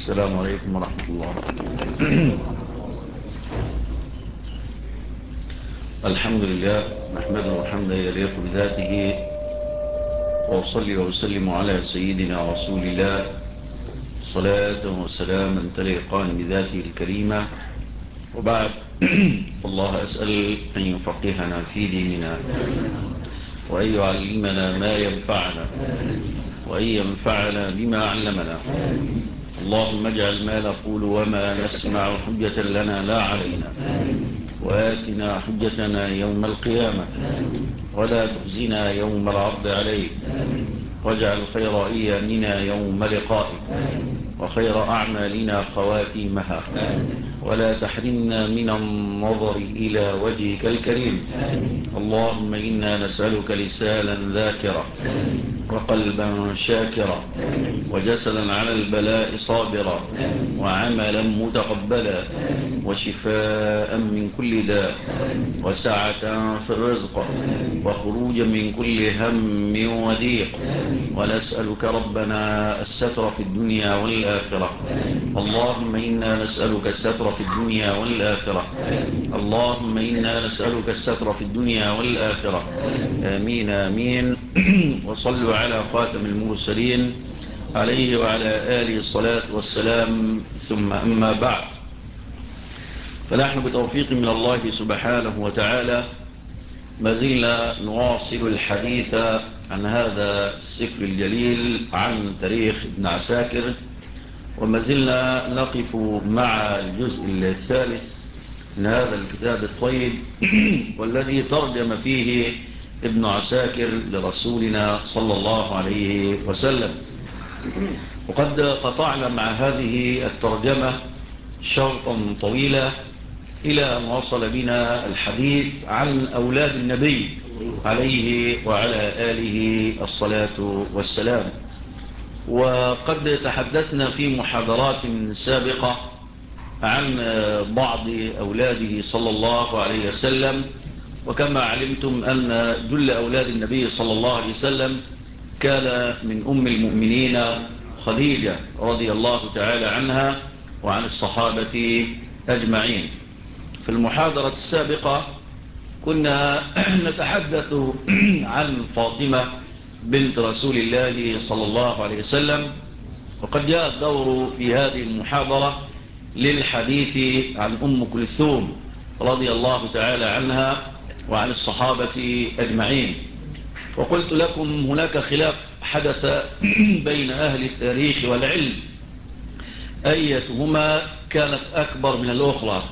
السلام عليكم ورحمة الله. الحمد لله نحمده حمدا يليق بذاته، وأصلي وأسلم على سيدنا رسول الله صلاة وسلاما تليقان بذاته الكريمة، وبعد فالله أسأل أن يفقهنا في ديننا، وأن يعلمنا ما ينفعنا، وأن ينفعنا بما علمنا. اللهم اجعل ما نقول وما نسمع حجة لنا لا علينا، وآتنا حجتنا يوم القيامة، ولا تخزنا يوم العرض عليك، واجعل خير أيامنا يوم لقائك، وخير أعمالنا خواتيمها، ولا تحرمنا من النظر إلى وجهك الكريم. اللهم إنا نسألك لسانا ذاكرا، وقلبا شاكرا، وجسدا على البلاء صابرا، وعملا متقبلا، وشفاء من كل داء، وسعة في الرزق، وخروجا من كل هم وضيق. ونسألك ربنا الستر في الدنيا والآخرة. اللهم إنا نسألك الستر في الدنيا والآخرة. اللهم إنا نسألك الستر في الدنيا والآخرة. آمين آمين. وصلوا على خاتم المرسلين عليه وعلى آله الصلاة والسلام، ثم أما بعد، فنحن بتوفيق من الله سبحانه وتعالى ما زلنا نواصل الحديث عن هذا السفر الجليل عن تاريخ ابن عساكر، وما زلنا نقف مع الجزء الثالث من هذا الكتاب الطيب والذي ترجم فيه ابن عساكر لرسولنا صلى الله عليه وسلم. وقد قطعنا مع هذه الترجمة شوطا طويلا إلى أن وصل بنا الحديث عن أولاد النبي عليه وعلى آله الصلاة والسلام. وقد تحدثنا في محاضرات سابقة عن بعض أولاده صلى الله عليه وسلم، وكما علمتم أن جل أولاد النبي صلى الله عليه وسلم كان من أم المؤمنين خديجة رضي الله تعالى عنها وعن الصحابة أجمعين. في المحاضرة السابقة كنا نتحدث عن فاطمة بنت رسول الله صلى الله عليه وسلم، وقد جاء الدور في هذه المحاضرة للحديث عن أم كلثوم رضي الله تعالى عنها وعن الصحابة أجمعين. وقلت لكم هناك خلاف حدث بين أهل التاريخ والعلم أيتهما كانت أكبر من الأخرى،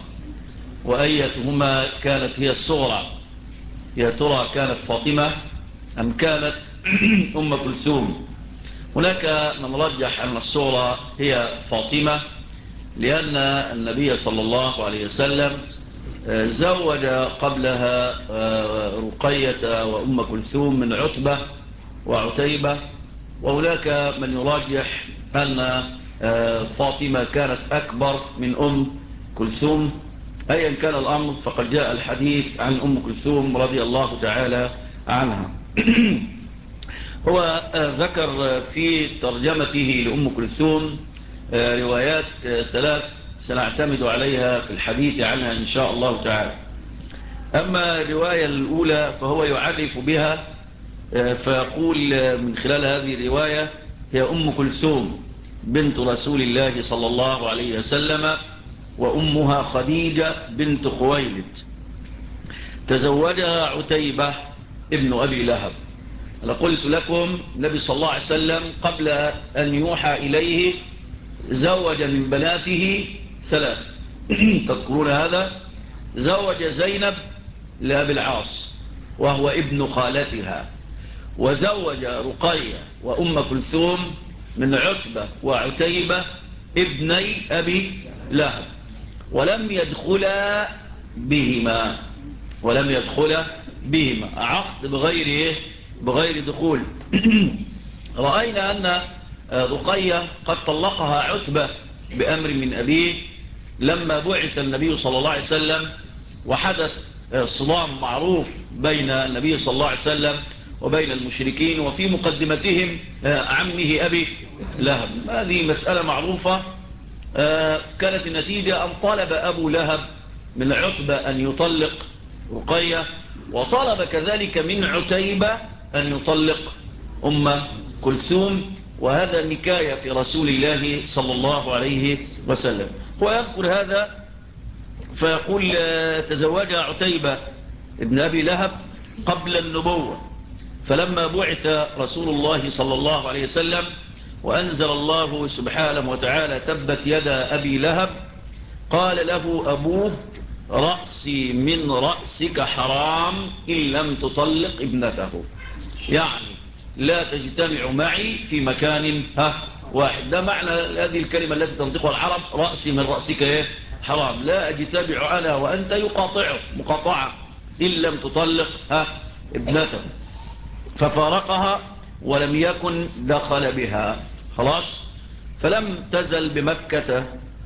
وأيتهما كانت هي الصغرى. يا ترى كانت فاطمة أم كانت أم كلثوم؟ هناك من رجح أن الصغرى هي فاطمة، لأن النبي صلى الله عليه وسلم زوج قبلها رقية وأم كلثوم من عتبة وعتيبة. وهناك من يرجح أن فاطمة كانت أكبر من أم كلثوم. أيا كان الأمر فقد جاء الحديث عن أم كلثوم رضي الله تعالى عنها. هو ذكر في ترجمته لأم كلثوم روايات ثلاث سنعتمد عليها في الحديث عنها إن شاء الله تعالى. أما الرواية الأولى فهو يعرف بها فيقول من خلال هذه الرواية: هي أم كلثوم بنت رسول الله صلى الله عليه وسلم، وأمها خديجة بنت خويلد، تزوجها عتيبة ابن أبي لهب. أنا قلت لكم النبي صلى الله عليه وسلم قبل أن يوحى إليه زوج من بناته ثلاث تذكرون هذا؟ زوج زينب لأبي العاص وهو ابن خالتها، وزوج رقية وأم كلثوم من عتبة وعتيبة ابني أبي لهب، ولم يدخل بهما عقد بغير دخول. رأينا أن رقية قد طلقها عتبة بأمر من أبيه لما بعث النبي صلى الله عليه وسلم، وحدث صدام معروف بين النبي صلى الله عليه وسلم وبين المشركين، وفي مقدمتهم عمه أبي لهب. هذه مسألة معروفة كانت النتيجة أن طلب أبو لهب من عتبة أن يطلق رقية، وطلب كذلك من عتيبة أن يطلق أم كلثوم، وهذا نكاية في رسول الله صلى الله عليه وسلم. ويذكر هذا فيقول تزوج عتيبة ابن أبي لهب قبل النبوة، فلما بعث رسول الله صلى الله عليه وسلم وأنزل الله سبحانه وتعالى تبت يدا أبي لهب، قال له أبوه رأسي من رأسك حرام إن لم تطلق ابنته، يعني لا تجتمع معي في مكان واحد. ده معنى هذه الكلمة التي تنطقها العرب، رأسي من رأسك حرام، لا أجتمع أنا وأنت يقاطعه مقاطعة إن لم تطلق ابنته. ففارقها ولم يكن دخل بها خلاص. فلم تزل بمكة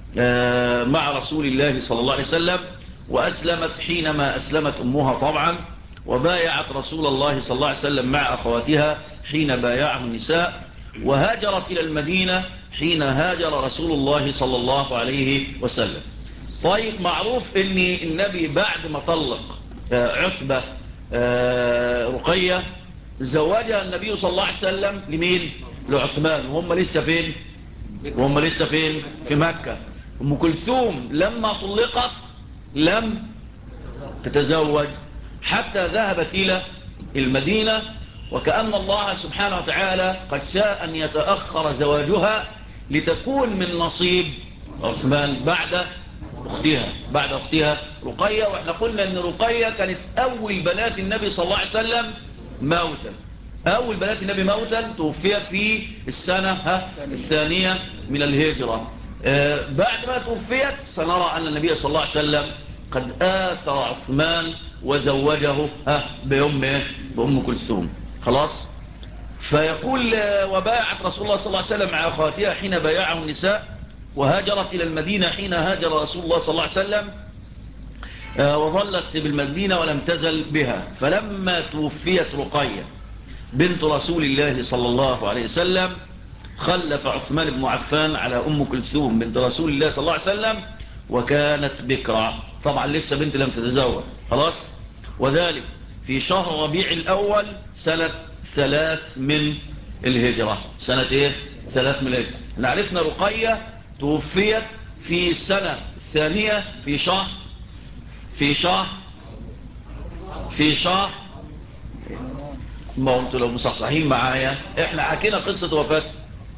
مع رسول الله صلى الله عليه وسلم، وأسلمت حينما أسلمت أمها طبعا، وبايعت رسول الله صلى الله عليه وسلم مع أخواتها حين بايعه النساء، وهاجرت إلى المدينة حين هاجر رسول الله صلى الله عليه وسلم. طيب، معروف أن النبي بعد ما طلق عتبة رقية زوجها النبي صلى الله عليه وسلم لمين؟ لعثمان، وهم لسه فين؟ في مكة. أم كلثوم لما طلقت لم تتزوج حتى ذهبت إلى المدينة، وكأن الله سبحانه وتعالى قد شاء أن يتأخر زواجها لتكون من نصيب عثمان بعد أختها رقية. وإحنا قلنا أن رقية كانت أول بنات النبي صلى الله عليه وسلم موتا، أول بنات النبي موتا، توفيت في السنة الثانية من الهجرة. بعد ما توفيت سنرى أن النبي صلى الله عليه وسلم قد آثر عثمان وزوجه بأم كلثوم خلاص. فيقول وبايعت رسول الله صلى الله عليه وسلم مع أخواتها حين بايعه النساء، وهاجرت إلى المدينة حين هاجر رسول الله صلى الله عليه وسلم، وظلت بالمدينة ولم تزل بها. فلما توفيت رقية بنت رسول الله صلى الله عليه وسلم خلف عثمان بن عفان على أم كلثوم بنت رسول الله صلى الله عليه وسلم، وكانت بكرة طبعا لسه بنت لم تتزوج خلاص، وذلك في شهر ربيع الأول سنة 3 من الهجرة. سنة 3 من الهجرة. نعرفنا رقية توفيت في السنة الثانية في شهر ما انتوا لو مصحصحين معايا، احنا حكينا قصة وفاته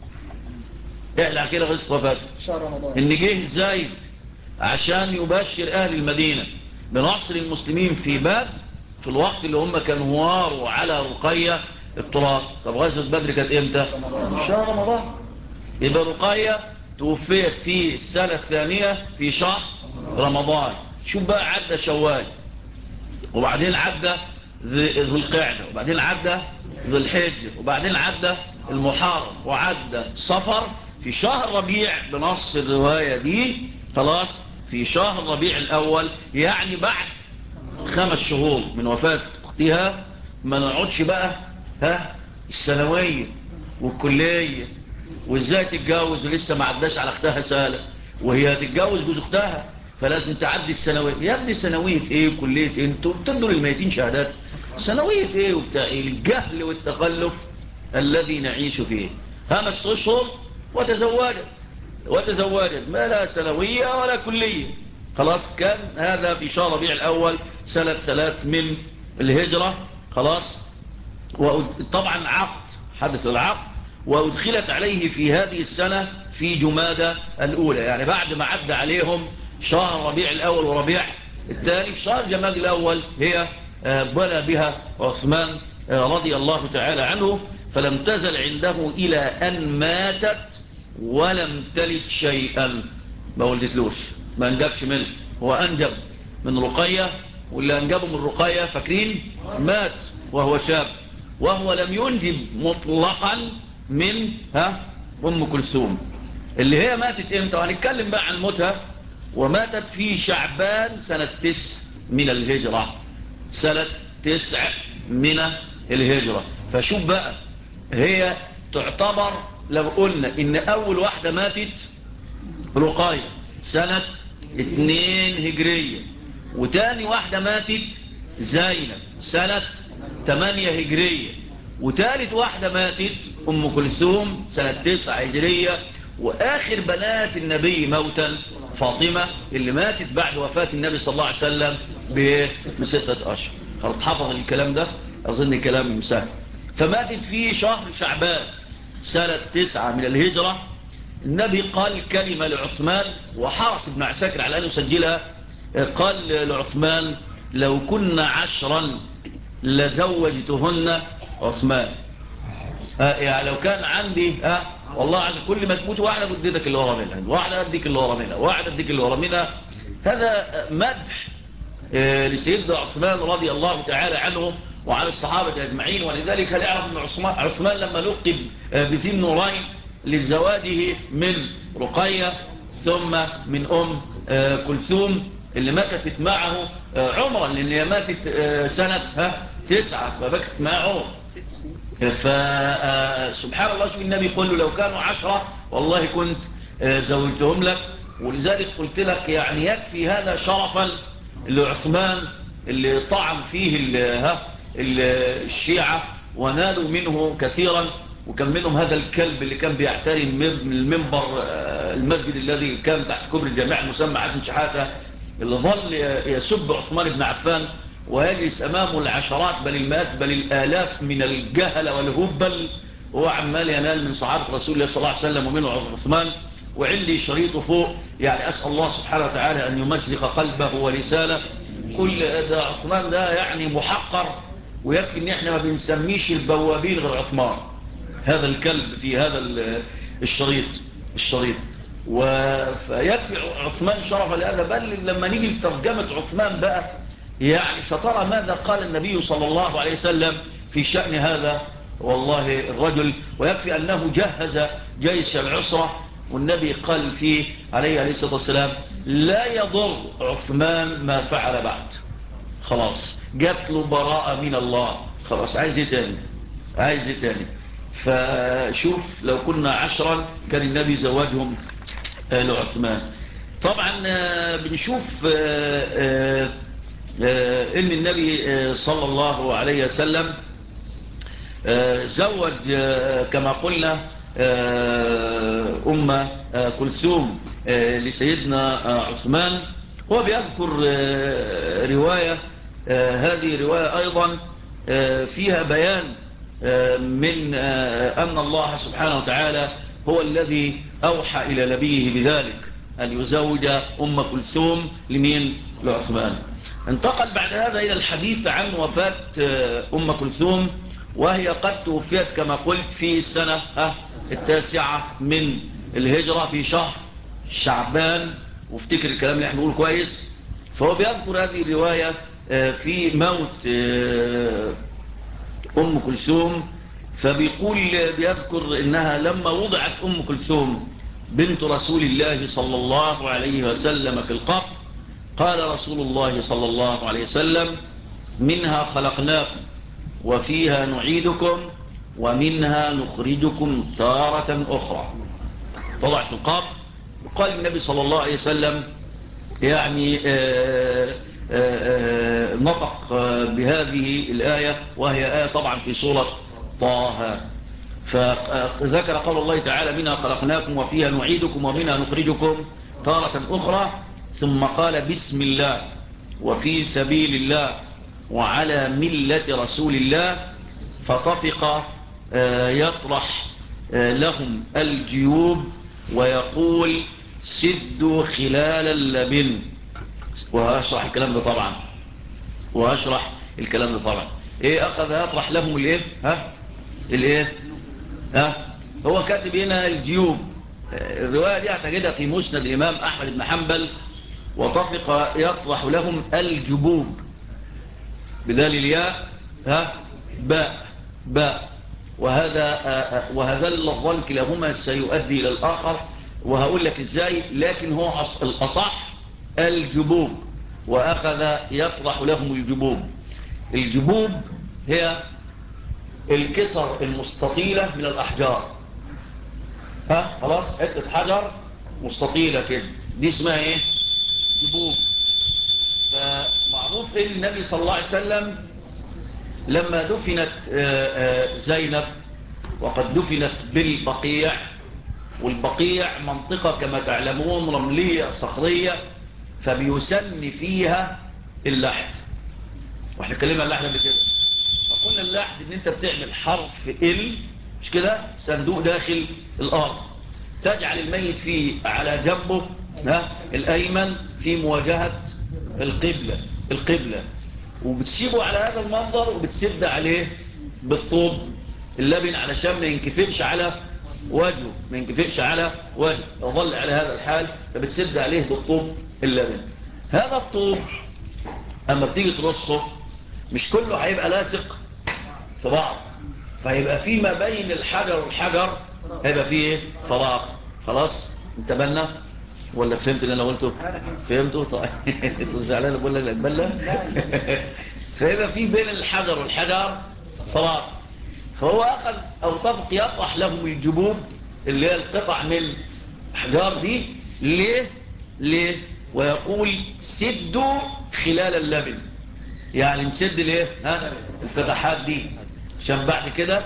شهر رمضان، ان جه زايد عشان يبشر اهل المدينة بنصر المسلمين في بدر، في الوقت اللي هم كانوا واروا على رقية التراب. طب غزوة بدر كانت امتى؟ شهر رمضان. يبقى رقية توفيت في السنة الثانية في شهر رمضان. شوف بقى، عدى شوال، وبعدين عدى ذو القعدة، وبعدين عدى ذو الحجة، وبعدين عدى المحرم، وعدى صفر في شهر ربيع بنص الرواية دي خلاص في شهر ربيع الأول، يعني بعد 5 شهور من وفاة أختها. ما نقعدش بقى الثانوية والكلية وازاي تتجوز ولسه ما عداش على اختها سالة، وهي تتجوز جوز اختها فلازم تعدي الثانوية. يا ابني ثانوية ايه وكلية ايه؟ انتوا بتدوا للميتين شهادات. ثانوية ايه وبتاع ايه؟ الجهل والتخلف الذي نعيش فيه. 5 أشهر وتزوجت ما لا ثانوية ولا كلية خلاص. كان هذا في شهر ربيع الأول سنة 3 من الهجرة خلاص. وطبعا حدث العقد، وأدخلت عليه في هذه السنة في جمادى الأولى، يعني بعد ما عدى عليهم شهر ربيع الأول وربيع الثاني، في شهر جمادى الأول هي بنى بها عثمان رضي الله تعالى عنه. فلم تزل عنده إلى أن ماتت ولم تلد شيئا. ما ولدتلوش، ما انجبش منه. هو أنجب من رقية، واللي أنجبه من رقية فاكرين مات وهو شاب، وهو لم ينجب مطلقا من أم كلثوم اللي هي ماتت امتى. وهنتكلم بقى عن موتها. وماتت في شعبان سنة 9 من الهجرة. سنة 9 من الهجرة. فشوف بقى، هي تعتبر لو قلنا ان اول واحدة ماتت رقية سنة 2 هجرية، وتاني واحدة ماتت زينب سنة 8 هجرية، وتالت واحدة ماتت أم كلثوم سنة 9 هجرية، وآخر بنات النبي موتا فاطمة اللي ماتت بعد وفاة النبي صلى الله عليه وسلم ب6 أشهر. خلاص حفظ الكلام ده، أظن كلام سهل. فماتت في شهر شعبان سنة 9 من الهجرة. النبي قال كلمة لعثمان، وحرص ابن عساكر على أن يسجلها. قال لعثمان: لو كنا 10 لزوجتهن عثمان. يعني لو كان عندي والله عز كل ما تموت واحدة اديتك اللي ورا منها، واحدة اديك اللي ورا منها، واحدة اديك اللي ورا منها. هذا مدح لسيدنا عثمان رضي الله تعالى عنه وعن الصحابة أجمعين. ولذلك هل يعرف أن عثمان لما لقب بذي النورين لزواجه من رقية ثم من أم كلثوم اللي مكثت معه عمرا، لأن هي ماتت سنة 9 فبكثت معه عمر. فسبحان الله، شوف النبي يقول له لو كانوا 10 والله كنت زوجتهم لك. ولذلك قلت لك يعني يكفي هذا شرفا لعثمان اللي طعن فيه الشيعة ونالوا منه كثيرا. وكان منهم هذا الكلب اللي كان بيعترم من المنبر المسجد الذي كان تحت كبر الجامع المسمى حسن شحاتة، اللي ظل يسب عثمان بن عفان ويجلس أمامه العشرات بل المئات بل الآلاف من الجهل والهبل، وهو عمال ينال من صحابة رسول الله صلى الله عليه وسلم ومنه عثمان. وعندي شريطه فوق، يعني أسأل الله سبحانه وتعالى أن يمزق قلبه ولسانه. كل ده عثمان ده يعني محقر، ويكفي ان احنا ما بنسميش البوابين غير عثمان، هذا الكلب في هذا الشريط. ويكفي عثمان شرفا لهذا. بل لما نيجي لترجمة عثمان بقى، يعني سترى ماذا قال النبي صلى الله عليه وسلم في شأن هذا والله الرجل. ويكفي أنه جهز جيش العسرة، والنبي قال فيه عليه الصلاة والسلام: لا يضر عثمان ما فعل بعد. خلاص جات له براءة من الله، خلاص عايز ايه تاني. فشوف لو كنا 10 كان النبي زواجهم لعثمان. طبعا بنشوف ان النبي صلى الله عليه وسلم زوج كما قلنا أم كلثوم لسيدنا عثمان. هو بيذكر رواية، هذه رواية أيضا فيها بيان من أن الله سبحانه وتعالى هو الذي أوحى إلى نبيه بذلك أن يزوج أم كلثوم لمين؟ لعثمان. انتقل بعد هذا إلى الحديث عن وفاة أم كلثوم، وهي قد توفيت كما قلت في السنة 9 من الهجرة في شهر شعبان. وافتكر الكلام اللي احنا نقوله كويس. فهو بيذكر هذه الرواية في موت أم كلثوم. فبيقول بيذكر إنها لما وضعت أم كلثوم بنت رسول الله صلى الله عليه وسلم في القبر، قال رسول الله صلى الله عليه وسلم: منها خلقناكم وفيها نعيدكم ومنها نخرجكم تارة أخرى. طلعت في القبر. وقال النبي صلى الله عليه وسلم يعني نطق بهذه الآية، وهي آية طبعا في سورة طه. فذكر قول الله تعالى: منها خلقناكم وفيها نعيدكم ومنها نخرجكم تارة أخرى. ثم قال: بسم الله وفي سبيل الله وعلى ملة رسول الله. فطفق يطرح لهم الجيوب ويقول: سدوا خلال اللبن. وأشرح الكلام ده طبعا. ايه أخذ يطرح لهم الايه هو كاتب هنا الجيوب. الرواية دي اعتقدها في مسند الإمام أحمد بن حنبل. وطفق يطرح لهم الجبوب بدال الياء باء. وهذا اللفظان كلاهما سيؤدي إلى الآخر، وهقول لك ازاي. لكن هو الأصح الجبوب، وأخذ يطرح لهم الجبوب. الجبوب هي الكسر المستطيلة من الأحجار. خلاص حتة حجر مستطيلة كده، دي اسمها ايه؟ جبوب. فمعروف ان النبي صلى الله عليه وسلم لما دفنت زينب، وقد دفنت بالبقيع، والبقيع منطقة كما تعلمون رملية صخرية، فبيسن فيها اللحد، واحنا اتكلمنا اللحد قبل كده. فقلنا اللحد ان انت بتعمل حرف ال، مش كده، صندوق داخل الارض، تجعل الميت فيه على جنبه الايمن في مواجهة القبلة، وبتسيبه على هذا المنظر، وبتسد عليه بالطوب اللبن علشان ما ينكفئش على وجهه، يظل على هذا الحال، فبتسد عليه بالطوب اللبن. هذا الطوب اما بتيجي ترصه مش كله هيبقى لاصق في بعض، فهيبقى في ما بين الحجر والحجر هيبقى فيه ايه؟ فراغ. خلاص انتبهنا ولا فهمت اللي انا قلته؟ فهمته؟ طيب انتوا زعلان بقول لك اتبلى. فيبقى في بين الحجر والحجر فراغ، فهو اخذ او طفق يطرح لهم الجبوب اللي هي القطع من الاحجار دي. ليه ويقول سدوا خلال اللبن، يعني نسد ليه الفتحات دي عشان بعد كده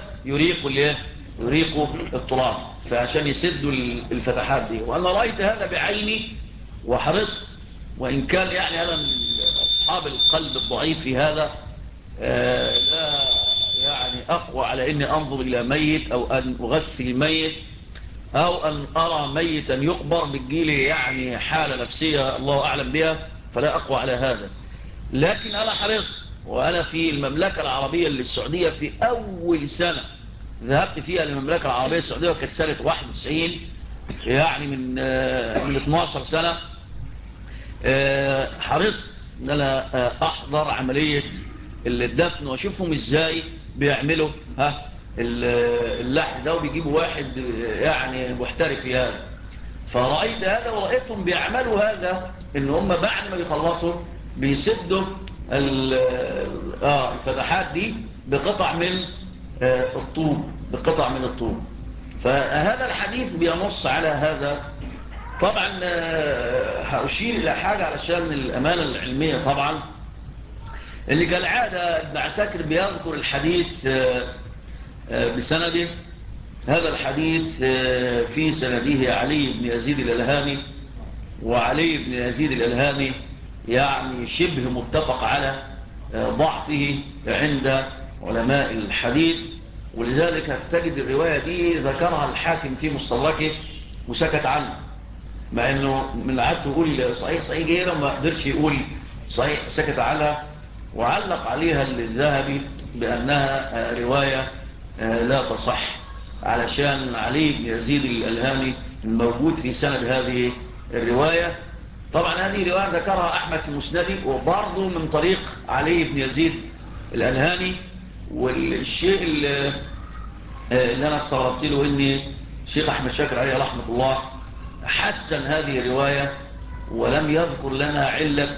يريقوا التراب، فعشان يسدوا الفتحات دي. وانا رايت هذا بعيني وحرصت، وان كان يعني انا من اصحاب القلب الضعيف في هذا، لا يعني اقوى على اني انظر الى ميت او ان اغسل ميت او ان ارى ميتا يقبر، بتجيلي يعني حالة نفسية الله اعلم بها، فلا اقوى على هذا. لكن انا حرصت، وانا في المملكة العربية السعودية في اول سنة ذهبت فيها للمملكة العربية السعودية، وكانت سنة 91، يعني من 12 سنة، حرصت ان انا احضر عملية الدفن واشوفهم ازاي بيعملوا اللحم ده، وبيجيبوا واحد يعني محترف في هذا. فرأيت هذا ورأيتهم بيعملوا هذا، ان هم بعد ما بيخلصوا بيسدوا الفتحات دي بقطع من الطوب. فهذا الحديث بينص على هذا. طبعا هأشير إلى حاجة علشان الأمانة العلمية، طبعا اللي كالعادة ابن عساكر بيذكر الحديث بسنده. هذا الحديث في سنده علي بن يزيد الألهامي، وعلي بن يزيد الألهامي يعني شبه متفق على ضعفه عند علماء الحديث، ولذلك تجد الرواية دي ذكرها الحاكم في مستدركه وسكت عنه، مع انه من عادته يقول صحيح غيره، ما قدرش يقول صحيح، سكت عنها، وعلق عليها الذهبي بأنها رواية لا تصح، علشان علي بن يزيد الألهامي الموجود في سند هذه الرواية. طبعا هذه رواية ذكرها أحمد في مسنده، وبرضه من طريق علي بن يزيد الألهامي. والشيء اللي أنا استغربت له إن الشيخ أحمد شاكر عليه رحمة الله حسن هذه الرواية، ولم يذكر لنا علة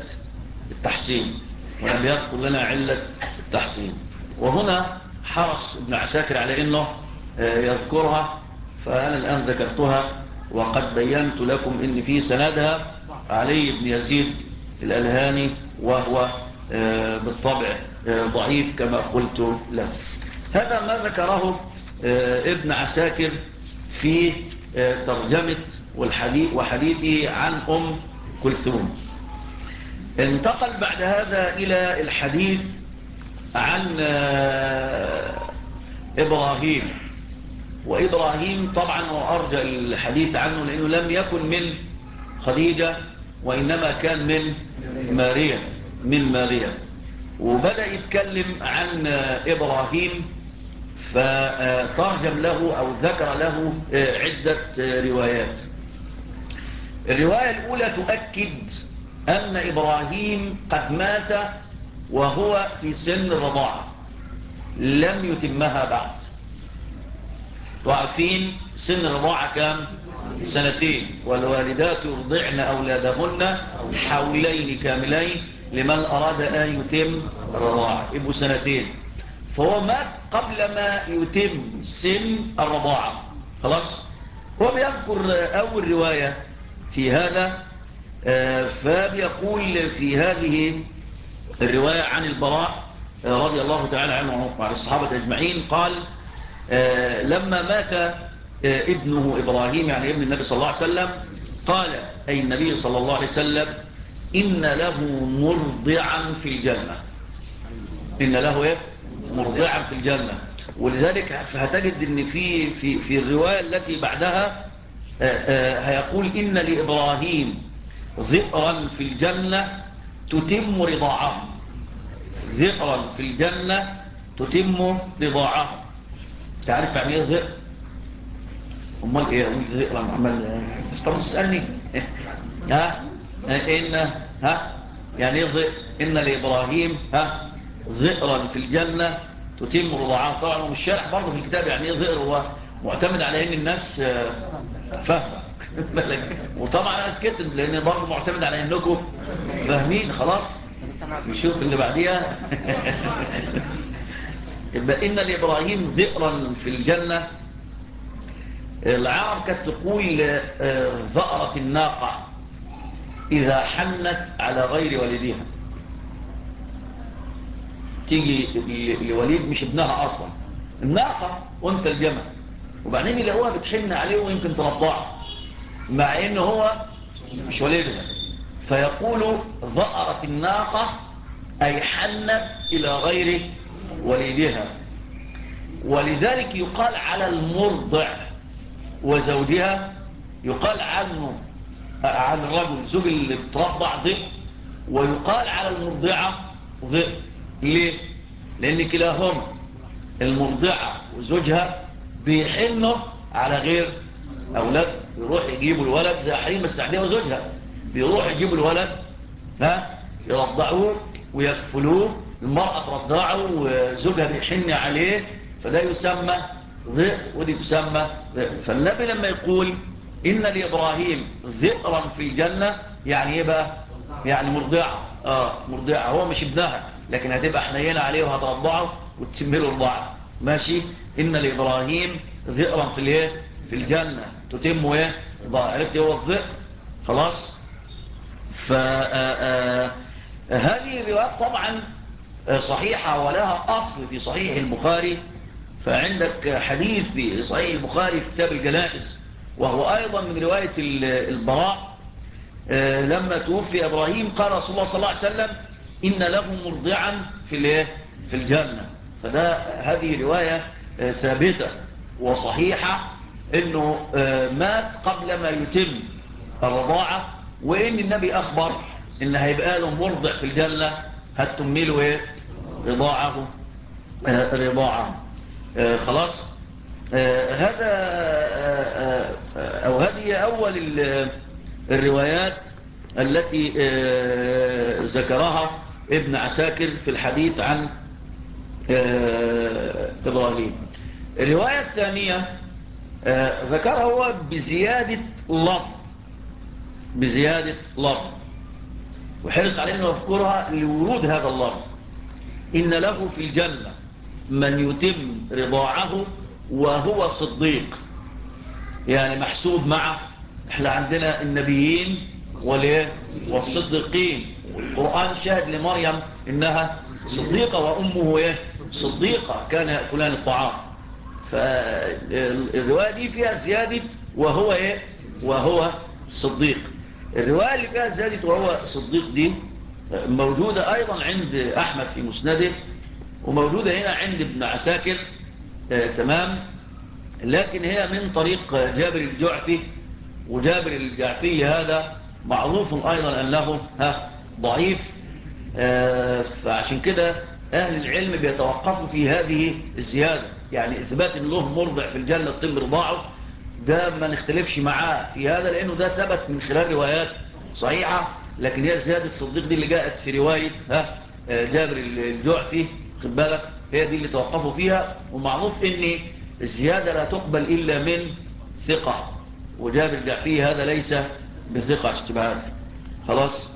التحسين، وهنا حرص ابن عساكر على أنه يذكرها، فأنا الآن ذكرتها، وقد بينت لكم أن في سندها علي بن يزيد الألهاني، وهو بالطبع ضعيف كما قلت له. هذا ما ذكره ابن عساكر في ترجمة وحديثه عن أم كلثوم. انتقل بعد هذا إلى الحديث عن إبراهيم. وإبراهيم طبعا هو أرجى الحديث عنه، لأنه لم يكن من خديجة، وإنما كان من ماريا. وبدأ يتكلم عن إبراهيم، فترجم له أو ذكر له عدة روايات. الرواية الأولى تؤكد أن إبراهيم قد مات وهو في سن الرضاعة، لم يتمها بعد. وعارفين سن الرضاعة كام؟ 2 والوالدات يرضعن أولادهن حولين كاملين لمن أراد أن يتم الرضاعة، يبقوا 2. فهو مات قبل ما يتم سن الرضاعة. خلاص، هو بيذكر أول رواية في هذا. فبيقول في هذه الرواية عن البراء رضي الله تعالى عنه وعن الصحابة أجمعين قال لما مات ابنه إبراهيم يعني ابن النبي صلى الله عليه وسلم قال أي النبي صلى الله عليه وسلم إن له مرضعا في الجنة. إن له مرضعا في الجنة. ولذلك هتجد أن في الرواية التي بعدها هيقول إن لإبراهيم ذئرا في الجنة تتم رضاعه. ذئرا في الجنة تتم رضاعه. تعرف يعني ايه ذئر؟ امال ايه اقول ذئرا عمال طب تسالني ها ان يعني ايه ذئر؟ ان لابراهيم ذئرا في الجنة تتم رضاعه. طبعا ومش شارح برضه في الكتاب يعني ايه ذئر، هو معتمد على ان الناس فاهمه وطبعا انا سكت لان برضه معتمد على انكم فاهمين. خلاص نشوف اللي بعديها. يبقى إن لإبراهيم ذئرا في الجنة. العرب كانت تقول ذأرة الناقة إذا حنت على غير والدها. تيجي لوليد مش ابنها أصلا، الناقة وانت الجمل، وبعدين يلاقوها بتحن عليه ويمكن ترضعه مع إنه هو مش والدها، فيقول ذأرة الناقة أي حنت إلى غير والدها. ولذلك يقال على المرضع وزوجها، يقال عنه عن الرجل زوج اللي بترضع ذئر، ويقال على المرضعة ذئر. ليه؟ لأن كلاهما المرضعة وزوجها بيحنوا على غير أولاد، يروح يجيبوا الولد زي حريم السعدية وزوجها، بيروح يجيبوا الولد يرضعوه ويكفلوه، المرأة ترضعه وزوجها بيحن عليه، فده يسمى ذئر ودي تسمى ذئر. فالنبي لما يقول إن لإبراهيم ذئرا في الجنة يعني ايه بقى؟ يعني مرضعة. مرضعة، هو مش ابنها لكن هتبقى حنينة عليه وهترضعه وتسمله رضاعة. ماشي. إن لإبراهيم ذئرا في الجنة تتم عرفت هو الذئر. خلاص. فهذه الروايات طبعا صحيحة ولها أصل في صحيح البخاري. فعندك حديث في صحيح البخاري في كتاب الجنائز، وهو أيضا من رواية البراء لما توفي إبراهيم قال رسول الله صلى الله عليه وسلم إن له مرضعا في الجنة. هذه رواية ثابتة وصحيحة إنه مات قبل ما يتم الرضاعة، وإن النبي أخبر إن هيبقى له مرضع في الجنة هتميله رضاعه. خلاص. هذا أو هذه أول الروايات التي ذكرها ابن عساكر في الحديث عن إبراهيم. الرواية الثانية ذكرها هو بزيادة لفظ وحرص عليه أنه يذكرها لورود هذا اللفظ. إن له في الجنة من يتم رضاعه وهو صديق، يعني محسوب مع احنا عندنا النبيين والصديقين. القرآن شاهد لمريم إنها صديقة وأمه صديقة كان يأكلان الطعام. فالرواية دي فيها زيادة وهو صديق. الرواية اللي فيها زيادة وهو صديق دي موجودة أيضا عند أحمد في مسنده، وموجودة هنا عند ابن عساكر تمام، لكن هي من طريق جابر الجعفي، وجابر الجعفي هذا معروف أيضا أنه ضعيف. فعشان كده أهل العلم بيتوقفوا في هذه الزيادة، يعني إثبات أن له مرضع في الجنة تم رضاعه ده ما نختلفش معاه في هذا، لأنه ده ثبت من خلال روايات صحيحة. لكن هي زيادة الصديق دي اللي جاءت في رواية جابر الجعفي خد بالك، هي دي اللي توقفوا فيها. ومعروف ان الزيادة لا تقبل إلا من ثقة، وجابر الجعفي هذا ليس بثقة اشتباهات. خلاص.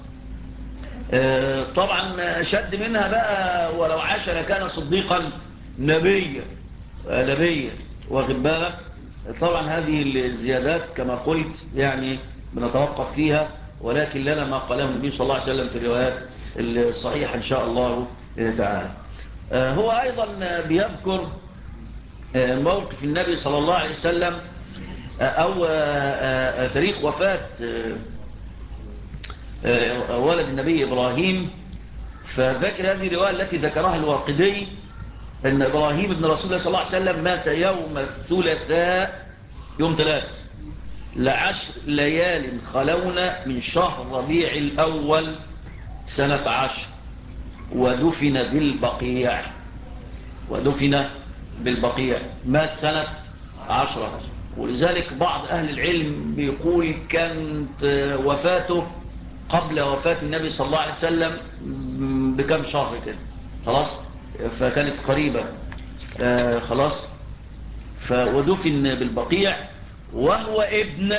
طبعا شد منها بقى ولو عاش لكان صديقا نبيا واخد بالك. طبعا هذه الزيادات كما قلت يعني بنتوقف فيها، ولكن لنا ما قاله النبي صلى الله عليه وسلم في الروايات الصحيحة إن شاء الله تعالى. هو أيضا بيذكر موقف النبي صلى الله عليه وسلم أو تاريخ وفاة ولد النبي إبراهيم. فذكر هذه الرواية التي ذكرها الواقدي أن إبراهيم ابن رسول الله صلى الله عليه وسلم مات يوم الثلاثاء يوم 3 ل10 ليال خلونا من شهر ربيع الأول سنة 10 ودفن بالبقيع. مات سنة 10. ولذلك بعض أهل العلم بيقول كانت وفاته قبل وفاة النبي صلى الله عليه وسلم بكم شهر كده، خلاص، فكانت قريبة خلاص. ودفن بالبقيع وهو ابن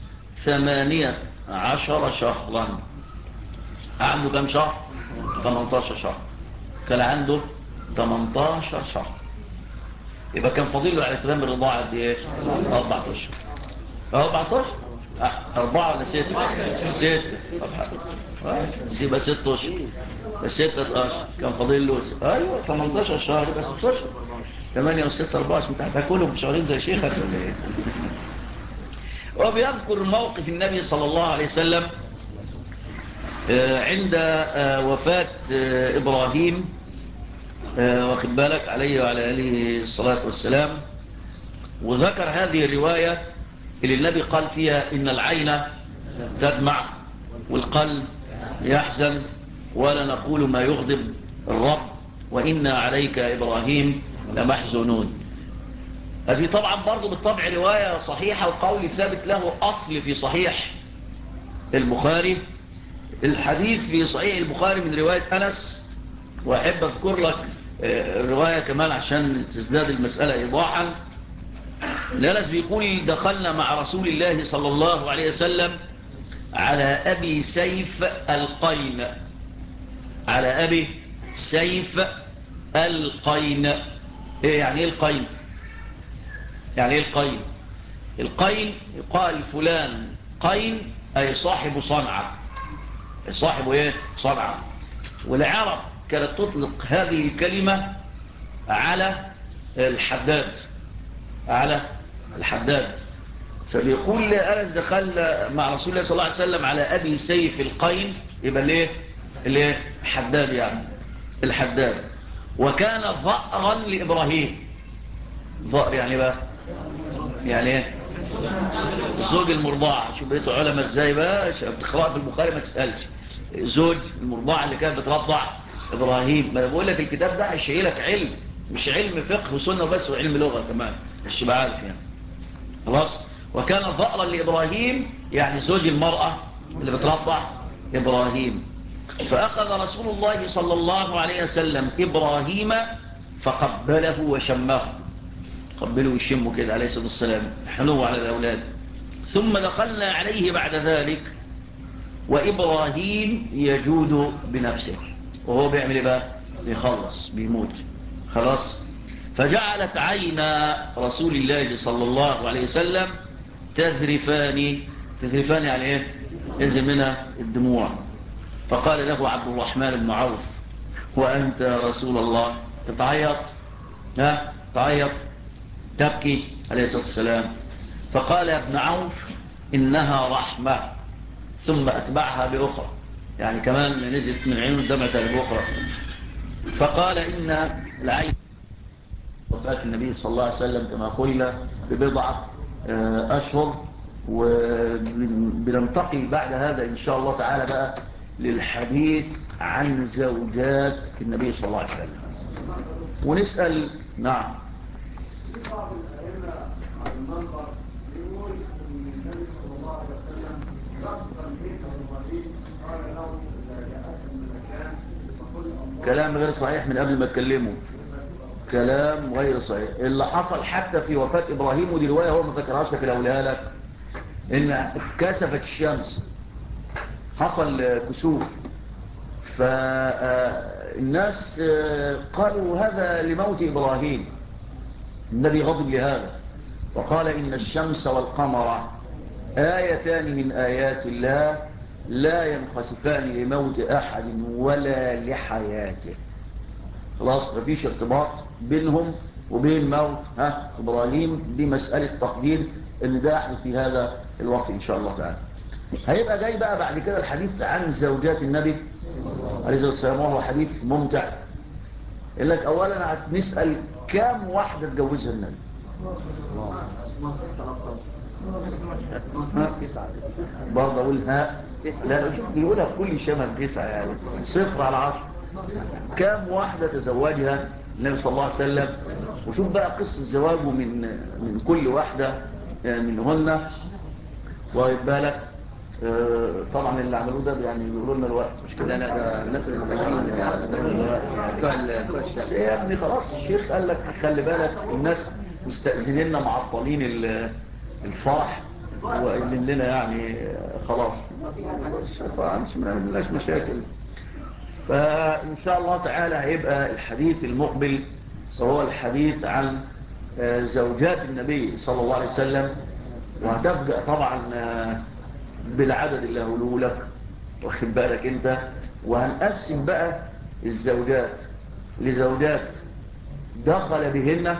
18 شهرا. عنده كم شهر؟ 18 شهر. كان عنده 18 شهر، يبقى كان فضيله على تمام الرضاعة قد ايه؟ 14. 14 4 ولا 6 يبقى 6 اشهر. 6 اشهر كان فاضل له ايوه 18 شهر، يبقى 6 اشهر. 8 و6 14. انت هتاكلهم في شهرين زي شيخك ولا ايه؟ وبيذكر موقف النبي صلى الله عليه وسلم عند وفاة إبراهيم، واخد بالك، عليه وعلى آله الصلاة والسلام. وذكر هذه الرواية اللي النبي قال فيها إن العين تدمع والقلب يحزن ولا نقول ما يغضب الرب وإنا عليك إبراهيم لمحزونون. هذه طبعا برضو بالطبع رواية صحيحة وقول ثابت له أصل في صحيح البخاري. الحديث في صحيح البخاري من رواية أنس، وأحب أذكر لك الرواية كمان عشان تزداد المسألة إيضاحا. أنس بيقول دخلنا مع رسول الله صلى الله عليه وسلم على أبي سيف القين. على أبي سيف القين. إيه يعني إيه القين؟ يعني إيه القين؟ القين يقال فلان قين أي صاحب صنعة. صاحب إيه؟ صنعة. والعرب كانت تطلق هذه الكلمة على الحداد. على الحداد. فبيقول أنس دخل مع رسول الله صلى الله عليه وسلم على أبي سيف القين، يبقى ليه حداد، يعني الحداد. وكان ظأرا لإبراهيم. ظأر يعني بقى يعني ايه؟ زوج المرضعة. شو بقيتوا علماء ازاي بقى؟ بتقرأ في البخاري ما تسألش. زوج المرضعة اللي كانت بترضع إبراهيم. ما بقول لك الكتاب ده هيشيلك علم، مش علم فقه وسنة بس وعلم لغة كمان، مش تبقى عارف يعني. خلاص. وكان ظأرا لإبراهيم يعني زوج المرأة اللي بترضع إبراهيم. فأخذ رسول الله صلى الله عليه وسلم إبراهيم فقبله وشمه. قبله ويشمه كده عليه الصلاة والسلام، حنوه على الأولاد. ثم دخلنا عليه بعد ذلك وإبراهيم يجود بنفسه، وهو بيعمل ايه بقى؟ بيخلص، بيموت خلاص. فجعلت عينا رسول الله صلى الله عليه وسلم تذرفان يعني ايه؟ ينزل منها الدموع. فقال له عبد الرحمن بن عوف وأنت رسول الله تتعيط؟ تعيط تبكي عليه الصلاة والسلام. فقال يا ابن عوف إنها رحمة، ثم أتبعها بأخرى، يعني كمان نزلت من عينه دمعة بأخرى. فقال إن العين وفاة النبي صلى الله عليه وسلم كما قلنا ببضعة أشهر. وبننتقل بعد هذا إن شاء الله تعالى بقى للحديث عن زوجات النبي صلى الله عليه وسلم ونسأل. نعم. كلام غير صحيح من قبل ما اتكلمه. كلام غير صحيح. اللي حصل حتى في وفاة إبراهيم، ودي رواية هو ما ذكرهاش لك الأولياء لك، إن كسفت الشمس، حصل كسوف. فالناس قالوا هذا لموت إبراهيم. النبي غضب لهذا وقال إن الشمس والقمر آيتان من آيات الله لا ينخسفان لموت أحد ولا لحياته. خلاص مفيش ارتباط بينهم وبين موت إبراهيم بمسألة تقدير اللي ده يحدث في هذا الوقت إن شاء الله تعالى. هيبقى جاي بقى بعد كده الحديث عن زوجات النبي عليه الصلاة والسلام، وهو حديث ممتع. يقول لك أولا هنسأل كام واحدة اتجوزها النبي؟ برضه أقول لا شوف بيقولها بكل شمل 9 يعني 0 على 10. كام واحدة تزوجها النبي صلى الله عليه وسلم؟ وشوف بقى قصة زواجه من كل واحدة منهن. واخد بالك طبعا اللي عملوه ده يعني بيقولوا لنا الوقت مش كده. لا ده الناس اللي بتوع بس يا ابني خلاص الشيخ قال لك خلي بالك الناس مستأذنيننا معطلين الفرح وقايلين لنا يعني خلاص ما عندناش مشاكل. فإن شاء الله تعالى هيبقى الحديث المقبل وهو الحديث عن زوجات النبي صلى الله عليه وسلم. وهتفجأ طبعا بالعدد اللي هقوله لك واخد بالك انت. وهنقسم بقى الزوجات لزوجات دخل بهن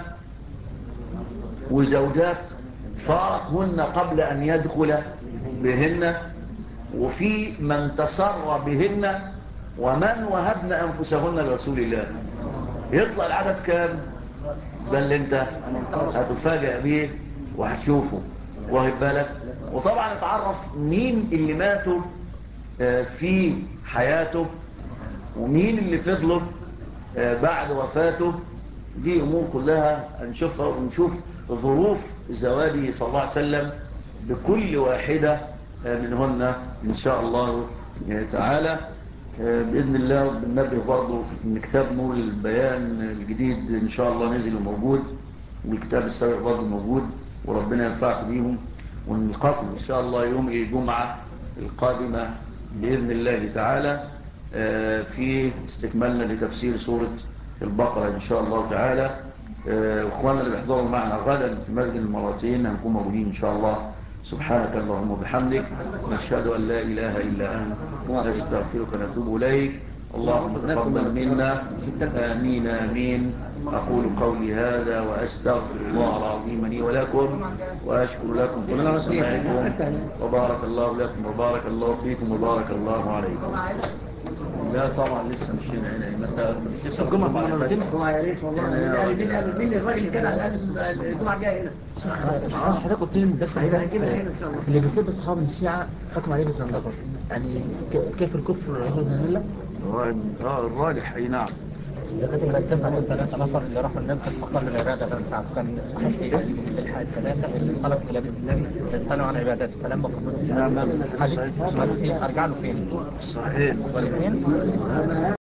وزوجات فارقهن قبل أن يدخل بهن، وفي من تسر بهن ومن وهبن أنفسهن لرسول الله. يطلع العدد كام؟ ده اللي انت هتفاجأ به وهتشوفه واخد بالك. وطبعا اتعرف مين اللي ماتوا في حياته ومين اللي فضلوا بعد وفاته. دي أمور كلها هنشوفها ونشوف ظروف زواجه صلى الله عليه وسلم بكل واحدة منهن إن شاء الله تعالى بإذن الله. بننبه برضو إن كتاب نور البيان الجديد إن شاء الله نزل وموجود، والكتاب السابق برضو موجود، وربنا ينفعكم بيهم. ونلقاكم إن شاء الله يوم الجمعة القادمة بإذن الله تعالى في استكمالنا لتفسير سورة البقرة إن شاء الله تعالى. اخواننا اللي بيحضروا معنا غدا في مسجد المراتين هنكون موجودين إن شاء الله. سبحانك اللهم وبحمدك نشهد أن لا إله إلا أنت نستغفرك ونتوب إليك. اللهم تقبل منا آمين آمين. أقول قولي هذا وأستغفر الله العظيم لي ولكم وأشكر لكم حسن سماعكم وبارك الله لكم وبارك الله فيكم وبارك الله عليكم. لا طبعا لسه مشينا هنا متى مش الجمعة في مرتين. الجمعة يا ريت والله. مين الراجل كده على الجمعة جاي هنا. حضرتك قلت لي الدرس اللي بيسيب اصحاب الشيعة حكم عليه بالزندقة، يعني كيف الكفر هو المله؟ الراجح اي نعم. إذا كانت المرتبة الثلاثة نفر اللي راحوا النبي في مقام العبادة كان حتى الحال الثلاثة اللي انطلقوا إلى بيت النبي يسألوا عن عبادته فلما قصدوا السلام أرجع له فين؟ صحيح. والاثنين